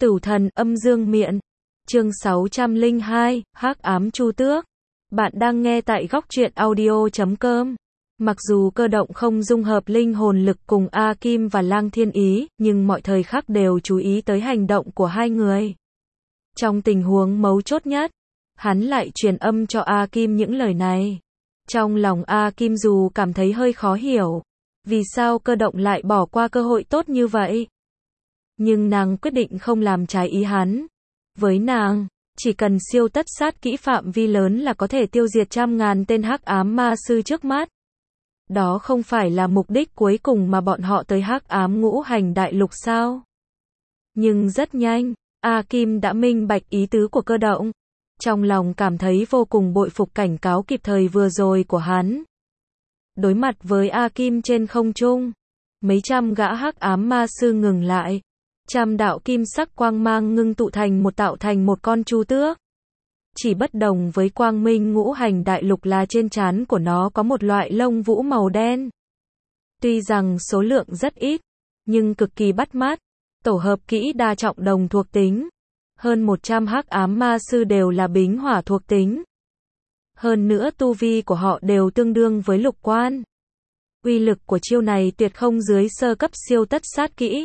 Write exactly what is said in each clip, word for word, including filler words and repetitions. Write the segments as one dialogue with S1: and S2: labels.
S1: Tử thần âm dương miện. Chương sáu trăm lẻ hai, Hắc ám Chu Tước. Bạn đang nghe tại góc truyện audio chấm com. Mặc dù Cơ Động không dung hợp linh hồn lực cùng A Kim và Lang Thiên Ý, nhưng mọi thời khắc đều chú ý tới hành động của hai người. Trong tình huống mấu chốt nhất, hắn lại truyền âm cho A Kim những lời này. Trong lòng A Kim dù cảm thấy hơi khó hiểu, vì sao Cơ Động lại bỏ qua cơ hội tốt như vậy. Nhưng nàng quyết định không làm trái ý hắn. Với nàng, chỉ cần siêu tất sát kỹ phạm vi lớn là có thể tiêu diệt trăm ngàn tên hắc ám ma sư trước mắt. Đó không phải là mục đích cuối cùng mà bọn họ tới hắc ám ngũ hành đại lục sao? Nhưng rất nhanh, A Kim đã minh bạch ý tứ của Cơ Động. Trong lòng cảm thấy vô cùng bội phục cảnh cáo kịp thời vừa rồi của hắn. Đối mặt với A Kim trên không trung, mấy trăm gã hắc ám ma sư ngừng lại. Trăm đạo kim sắc quang mang ngưng tụ thành một tạo thành một con chu tước. Chỉ bất đồng với quang minh ngũ hành đại lục là trên trán của nó có một loại lông vũ màu đen. Tuy rằng số lượng rất ít, nhưng cực kỳ bắt mắt. Tổ hợp kỹ đa trọng đồng thuộc tính. Hơn một trăm hắc ám ma sư đều là bính hỏa thuộc tính. Hơn nữa tu vi của họ đều tương đương với lục quan. Uy lực của chiêu này tuyệt không dưới sơ cấp siêu tất sát kỹ.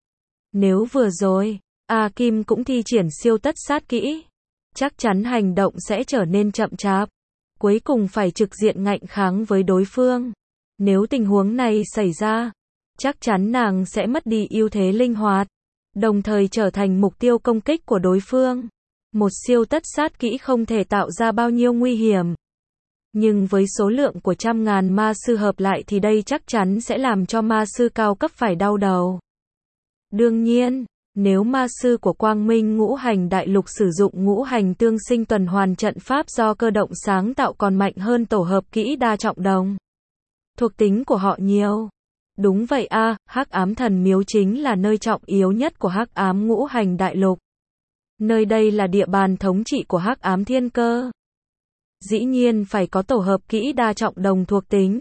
S1: Nếu vừa rồi, A Kim cũng thi triển siêu tất sát kỹ, chắc chắn hành động sẽ trở nên chậm chạp, cuối cùng phải trực diện ngạnh kháng với đối phương. Nếu tình huống này xảy ra, chắc chắn nàng sẽ mất đi ưu thế linh hoạt, đồng thời trở thành mục tiêu công kích của đối phương. Một siêu tất sát kỹ không thể tạo ra bao nhiêu nguy hiểm. Nhưng với số lượng của trăm ngàn ma sư hợp lại thì đây chắc chắn sẽ làm cho ma sư cao cấp phải đau đầu. Đương nhiên, nếu ma sư của Quang Minh ngũ hành đại lục sử dụng ngũ hành tương sinh tuần hoàn trận pháp do Cơ Động sáng tạo còn mạnh hơn tổ hợp kỹ đa trọng đồng. Thuộc tính của họ nhiều. Đúng vậy a, à, Hắc ám thần miếu chính là nơi trọng yếu nhất của Hắc ám ngũ hành đại lục. Nơi đây là địa bàn thống trị của Hắc ám thiên cơ. Dĩ nhiên phải có tổ hợp kỹ đa trọng đồng thuộc tính.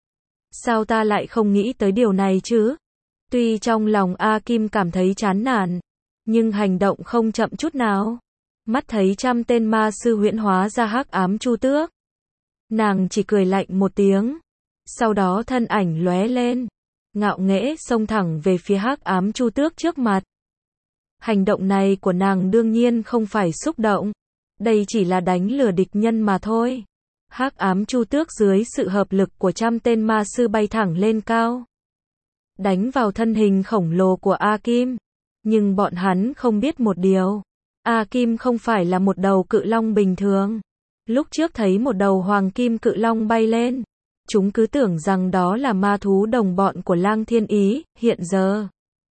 S1: Sao ta lại không nghĩ tới điều này chứ? Tuy trong lòng A Kim cảm thấy chán nản, nhưng hành động không chậm chút nào. Mắt thấy trăm tên ma sư huyễn hóa ra hắc ám chu tước. Nàng chỉ cười lạnh một tiếng. Sau đó thân ảnh lóe lên, ngạo nghễ xông thẳng về phía hắc ám chu tước trước mặt. Hành động này của nàng đương nhiên không phải xúc động. Đây chỉ là đánh lừa địch nhân mà thôi. Hắc ám chu tước dưới sự hợp lực của trăm tên ma sư bay thẳng lên cao, đánh vào thân hình khổng lồ của A Kim. Nhưng bọn hắn không biết một điều. A Kim không phải là một đầu cự long bình thường. Lúc trước thấy một đầu hoàng kim cự long bay lên, chúng cứ tưởng rằng đó là ma thú đồng bọn của Lang Thiên Ý. Hiện giờ,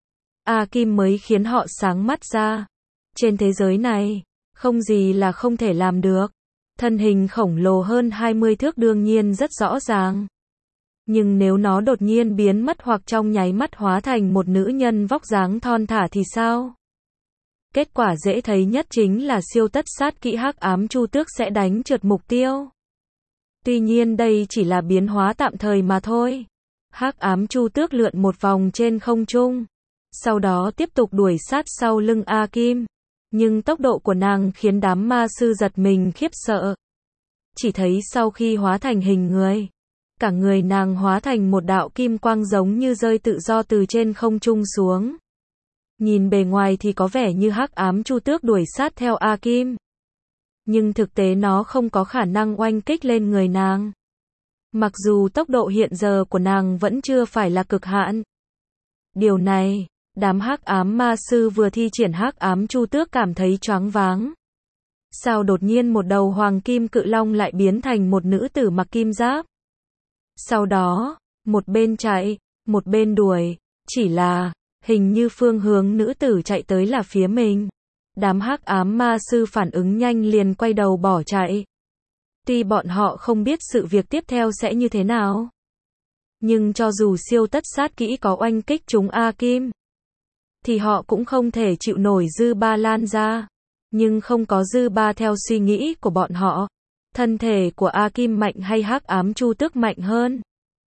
S1: A Kim mới khiến họ sáng mắt ra. Trên thế giới này, không gì là không thể làm được. Thân hình khổng lồ hơn hai mươi thước đương nhiên rất rõ ràng. Nhưng nếu nó đột nhiên biến mất hoặc trong nháy mắt hóa thành một nữ nhân vóc dáng thon thả thì sao? Kết quả dễ thấy nhất chính là siêu tất sát kỹ hắc ám chu tước sẽ đánh trượt mục tiêu. Tuy nhiên đây chỉ là biến hóa tạm thời mà thôi. Hắc ám chu tước lượn một vòng trên không trung, sau đó tiếp tục đuổi sát sau lưng A Kim. Nhưng tốc độ của nàng khiến đám ma sư giật mình khiếp sợ. Chỉ thấy sau khi hóa thành hình người, cả người nàng hóa thành một đạo kim quang giống như rơi tự do từ trên không trung xuống. Nhìn bề ngoài thì có vẻ như hắc ám chu tước đuổi sát theo A Kim. Nhưng thực tế nó không có khả năng oanh kích lên người nàng. Mặc dù tốc độ hiện giờ của nàng vẫn chưa phải là cực hạn. Điều này, đám hắc ám ma sư vừa thi triển hắc ám chu tước cảm thấy choáng váng. Sao đột nhiên một đầu hoàng kim cự long lại biến thành một nữ tử mặc kim giáp? Sau đó, một bên chạy, một bên đuổi, chỉ là, hình như phương hướng nữ tử chạy tới là phía mình. Đám hắc ám ma sư phản ứng nhanh liền quay đầu bỏ chạy. Tuy bọn họ không biết sự việc tiếp theo sẽ như thế nào. Nhưng cho dù siêu tất sát kỹ có oanh kích chúng A Kim, thì họ cũng không thể chịu nổi dư ba lan ra. Nhưng không có dư ba theo suy nghĩ của bọn họ. Thân thể của A Kim mạnh hay hắc ám chu tước mạnh hơn?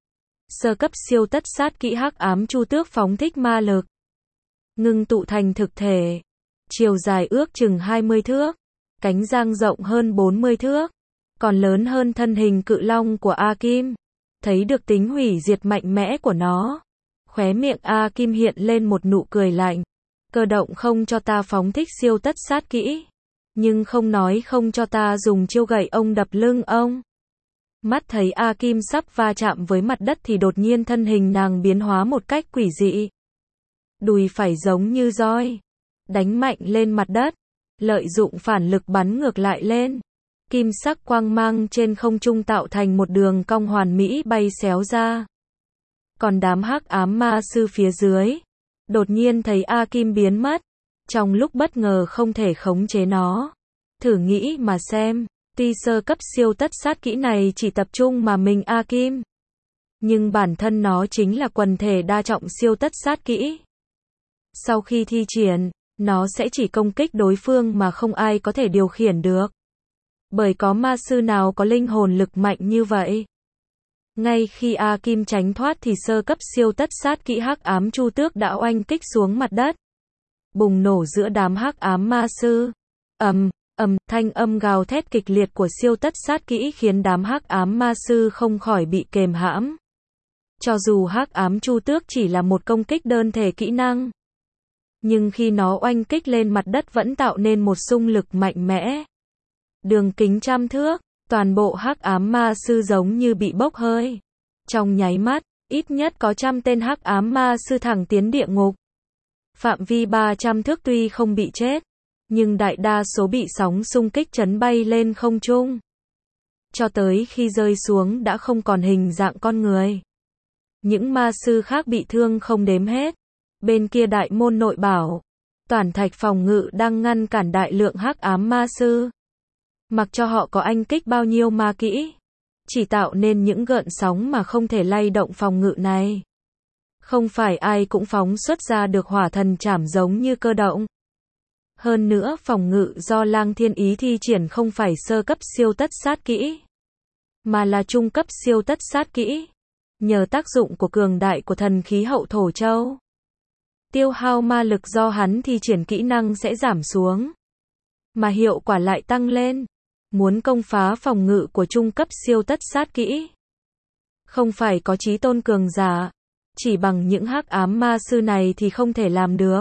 S1: Sơ cấp siêu tất sát kỹ hắc ám chu tước phóng thích ma lực, ngưng tụ thành thực thể. chiều dài ước chừng hai mươi thước, cánh dang rộng hơn bốn mươi thước, còn lớn hơn thân hình cự long của A Kim. Thấy được tính hủy diệt mạnh mẽ của nó, khóe miệng A Kim hiện lên một nụ cười lạnh. Cơ động không cho ta phóng thích siêu tất sát kỹ, nhưng không nói không cho ta dùng chiêu gậy ông đập lưng ông. Mắt thấy A Kim sắp va chạm với mặt đất thì đột nhiên thân hình nàng biến hóa một cách quỷ dị. Đùi phải giống như roi, đánh mạnh lên mặt đất, lợi dụng phản lực bắn ngược lại lên. Kim sắc quang mang trên không trung tạo thành một đường cong hoàn mỹ bay xéo ra. Còn đám hắc ám ma sư phía dưới, đột nhiên thấy A Kim biến mất, trong lúc bất ngờ không thể khống chế nó. Thử nghĩ mà xem, tuy sơ cấp siêu tất sát kỹ này chỉ tập trung mà mình A Kim, nhưng bản thân nó chính là quần thể đa trọng siêu tất sát kỹ. Sau khi thi triển, nó sẽ chỉ công kích đối phương mà không ai có thể điều khiển được. Bởi có ma sư nào có linh hồn lực mạnh như vậy. Ngay khi A Kim tránh thoát thì sơ cấp siêu tất sát kỹ hắc ám chu tước đã oanh kích xuống mặt đất. Bùng nổ giữa đám hắc ám ma sư. Ầm, ầm, thanh âm gào thét kịch liệt của siêu tất sát kỹ khiến đám hắc ám ma sư không khỏi bị kềm hãm. Cho dù hắc ám chu tước chỉ là một công kích đơn thể kỹ năng, nhưng khi nó oanh kích lên mặt đất vẫn tạo nên một xung lực mạnh mẽ. Đường kính trăm thước, toàn bộ hắc ám ma sư giống như bị bốc hơi. Trong nháy mắt, ít nhất có trăm tên hắc ám ma sư thẳng tiến địa ngục. Phạm vi ba trăm thước tuy không bị chết, nhưng đại đa số bị sóng xung kích chấn bay lên không trung. Cho tới khi rơi xuống đã không còn hình dạng con người. Những ma sư khác bị thương không đếm hết. Bên kia đại môn nội bảo, toàn thạch phòng ngự đang ngăn cản đại lượng hắc ám ma sư. Mặc cho họ có anh kích bao nhiêu ma kỹ, chỉ tạo nên những gợn sóng mà không thể lay động phòng ngự này. Không phải ai cũng phóng xuất ra được hỏa thần trảm giống như cơ động. Hơn nữa phòng ngự do Lang Thiên Ý thi triển không phải sơ cấp siêu tất sát kỹ, mà là trung cấp siêu tất sát kỹ. Nhờ tác dụng của cường đại của thần khí hậu thổ châu, tiêu hao ma lực do hắn thi triển kỹ năng sẽ giảm xuống, mà hiệu quả lại tăng lên. Muốn công phá phòng ngự của trung cấp siêu tất sát kỹ, không phải có chí tôn cường giả, chỉ bằng những hắc ám ma sư này thì không thể làm được.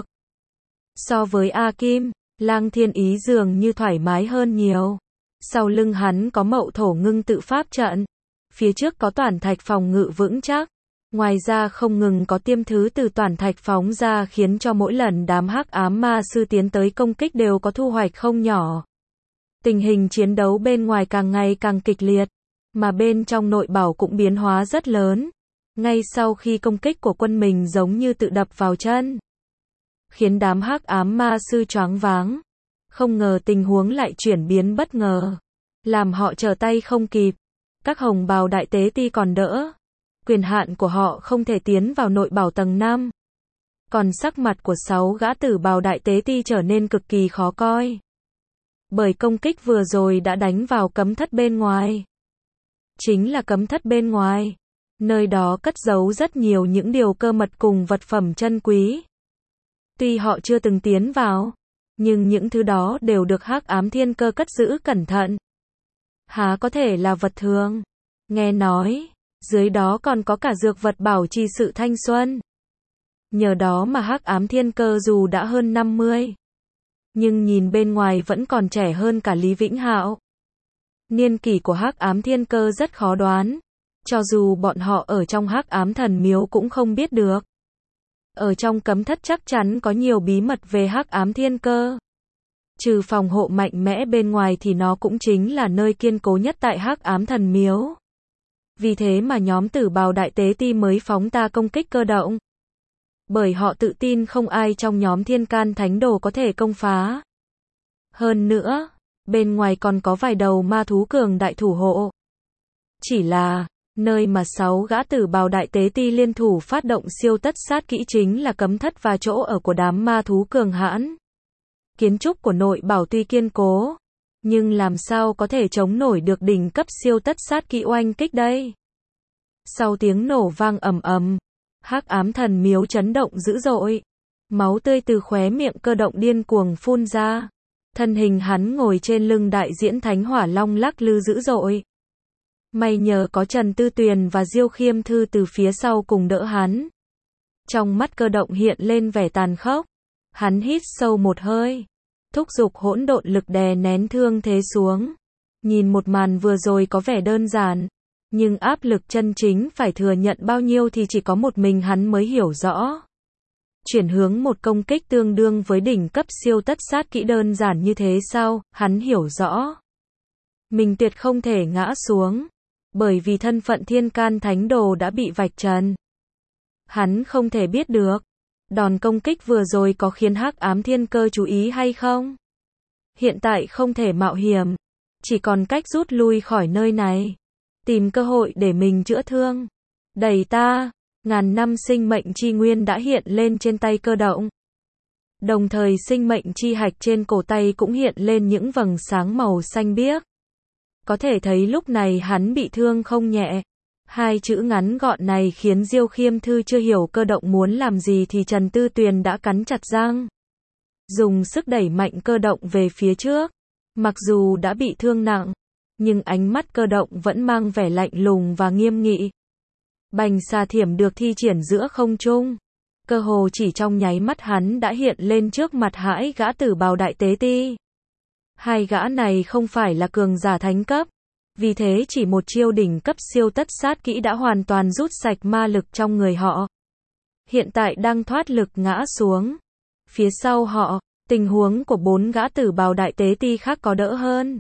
S1: So với A Kim, Lang Thiên Ý dường như thoải mái hơn nhiều. Sau lưng hắn có mậu thổ ngưng tự pháp trận, phía trước có toàn thạch phòng ngự vững chắc. Ngoài ra không ngừng có tiêm thứ từ toàn thạch phóng ra khiến cho mỗi lần đám hắc ám ma sư tiến tới công kích đều có thu hoạch không nhỏ. Tình hình chiến đấu bên ngoài càng ngày càng kịch liệt, mà bên trong nội bảo cũng biến hóa rất lớn. Ngay sau khi công kích của quân mình giống như tự đập vào chân, khiến đám hắc ám ma sư choáng váng. Không ngờ tình huống lại chuyển biến bất ngờ, làm họ trở tay không kịp. Các hồng bào đại tế ti còn đỡ, quyền hạn của họ không thể tiến vào nội bảo tầng năm. Còn sắc mặt của sáu gã tử bào đại tế ti trở nên cực kỳ khó coi. Bởi công kích vừa rồi đã đánh vào cấm thất bên ngoài. Chính là cấm thất bên ngoài. Nơi đó cất giấu rất nhiều những điều cơ mật cùng vật phẩm chân quý. Tuy họ chưa từng tiến vào, nhưng những thứ đó đều được hắc ám thiên cơ cất giữ cẩn thận. Há có thể là vật thường. Nghe nói, dưới đó còn có cả dược vật bảo trì sự thanh xuân. Nhờ đó mà hắc ám thiên cơ dù đã hơn năm mươi, nhưng nhìn bên ngoài vẫn còn trẻ hơn cả Lý Vĩnh Hạo. Niên kỷ của hắc ám thiên cơ rất khó đoán, cho dù bọn họ ở trong hắc ám thần miếu cũng không biết được. Ở trong cấm thất chắc chắn có nhiều bí mật về hắc ám thiên cơ. Trừ phòng hộ mạnh mẽ bên ngoài thì nó cũng chính là nơi kiên cố nhất tại hắc ám thần miếu. Vì thế mà nhóm tử bào đại tế ti mới phóng ta công kích cơ động. Bởi họ tự tin không ai trong nhóm thiên can thánh đồ có thể công phá. Hơn nữa, bên ngoài còn có vài đầu ma thú cường đại thủ hộ. Chỉ là, nơi mà sáu gã tử bào đại tế ti liên thủ phát động siêu tất sát kỹ chính là cấm thất và chỗ ở của đám ma thú cường hãn. Kiến trúc của nội bảo tuy kiên cố, nhưng làm sao có thể chống nổi được đỉnh cấp siêu tất sát kỹ oanh kích đây? Sau tiếng nổ vang ầm ầm, hắc ám thần miếu chấn động dữ dội. Máu tươi từ khóe miệng Cơ Động điên cuồng phun ra. Thân hình hắn ngồi trên lưng đại diễn Thánh Hỏa Long lắc lư dữ dội. May nhờ có Trần Tư Tuyền và Diêu Khiêm Thư từ phía sau cùng đỡ hắn. Trong mắt Cơ Động hiện lên vẻ tàn khốc. Hắn hít sâu một hơi, thúc giục hỗn độn lực đè nén thương thế xuống. Nhìn một màn vừa rồi có vẻ đơn giản, nhưng áp lực chân chính phải thừa nhận bao nhiêu thì chỉ có một mình hắn mới hiểu rõ. Chuyển hướng một công kích tương đương với đỉnh cấp siêu tất sát kỹ đơn giản như thế sao, hắn hiểu rõ. Mình tuyệt không thể ngã xuống, bởi vì thân phận Thiên Can Thánh Đồ đã bị vạch trần. Hắn không thể biết được, đòn công kích vừa rồi có khiến Hắc Ám Thiên Cơ chú ý hay không. Hiện tại không thể mạo hiểm, chỉ còn cách rút lui khỏi nơi này, tìm cơ hội để mình chữa thương. Đẩy ta, ngàn năm sinh mệnh chi nguyên đã hiện lên trên tay Cơ Động. Đồng thời sinh mệnh chi hạch trên cổ tay cũng hiện lên những vầng sáng màu xanh biếc. Có thể thấy lúc này hắn bị thương không nhẹ. Hai chữ ngắn gọn này khiến Diêu Khiêm Thư chưa hiểu Cơ Động muốn làm gì thì Trần Tư Tuyền đã cắn chặt răng. Dùng sức đẩy mạnh Cơ Động về phía trước. Mặc dù đã bị thương nặng, nhưng ánh mắt Cơ Động vẫn mang vẻ lạnh lùng và nghiêm nghị. Bành xà thiểm được thi triển giữa không trung. Cơ hồ chỉ trong nháy mắt hắn đã hiện lên trước mặt hai gã tử bào đại tế ti. Hai gã này không phải là cường giả thánh cấp. Vì thế chỉ một chiêu đỉnh cấp siêu tất sát kỹ đã hoàn toàn rút sạch ma lực trong người họ. Hiện tại đang thoát lực ngã xuống. Phía sau họ, tình huống của bốn gã tử bào đại tế ti khác có đỡ hơn.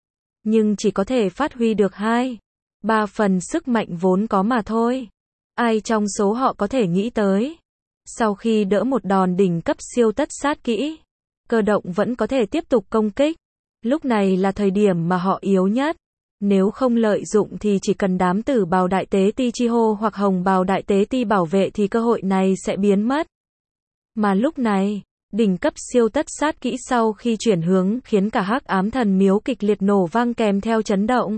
S1: Nhưng chỉ có thể phát huy được hai, ba phần sức mạnh vốn có mà thôi. Ai trong số họ có thể nghĩ tới. Sau khi đỡ một đòn đỉnh cấp siêu tất sát kỹ, Cơ Động vẫn có thể tiếp tục công kích. Lúc này là thời điểm mà họ yếu nhất. Nếu không lợi dụng thì chỉ cần đám tử bào đại tế ti chi hô hoặc hồng bào đại tế ti bảo vệ thì cơ hội này sẽ biến mất. Mà lúc này, đỉnh cấp siêu tất sát kỹ sau khi chuyển hướng khiến cả Hắc Ám Thần Miếu kịch liệt nổ vang kèm theo chấn động.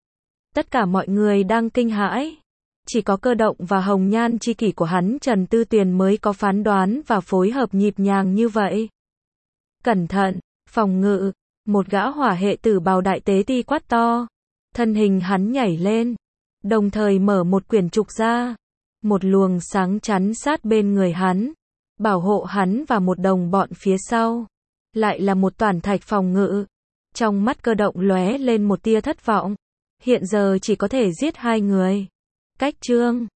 S1: Tất cả mọi người đang kinh hãi. Chỉ có Cơ Động và hồng nhan chi kỷ của hắn Trần Tư Tuyền mới có phán đoán và phối hợp nhịp nhàng như vậy. Cẩn thận, phòng ngự, một gã hỏa hệ tử bào đại tế ti quát to. Thân hình hắn nhảy lên, đồng thời mở một quyển trục ra. Một luồng sáng chắn sát bên người hắn, bảo hộ hắn và một đồng bọn phía sau. Lại là một toản thạch phòng ngự. Trong mắt Cơ Động lóe lên một tia thất vọng. Hiện giờ chỉ có thể giết hai người. Cách chương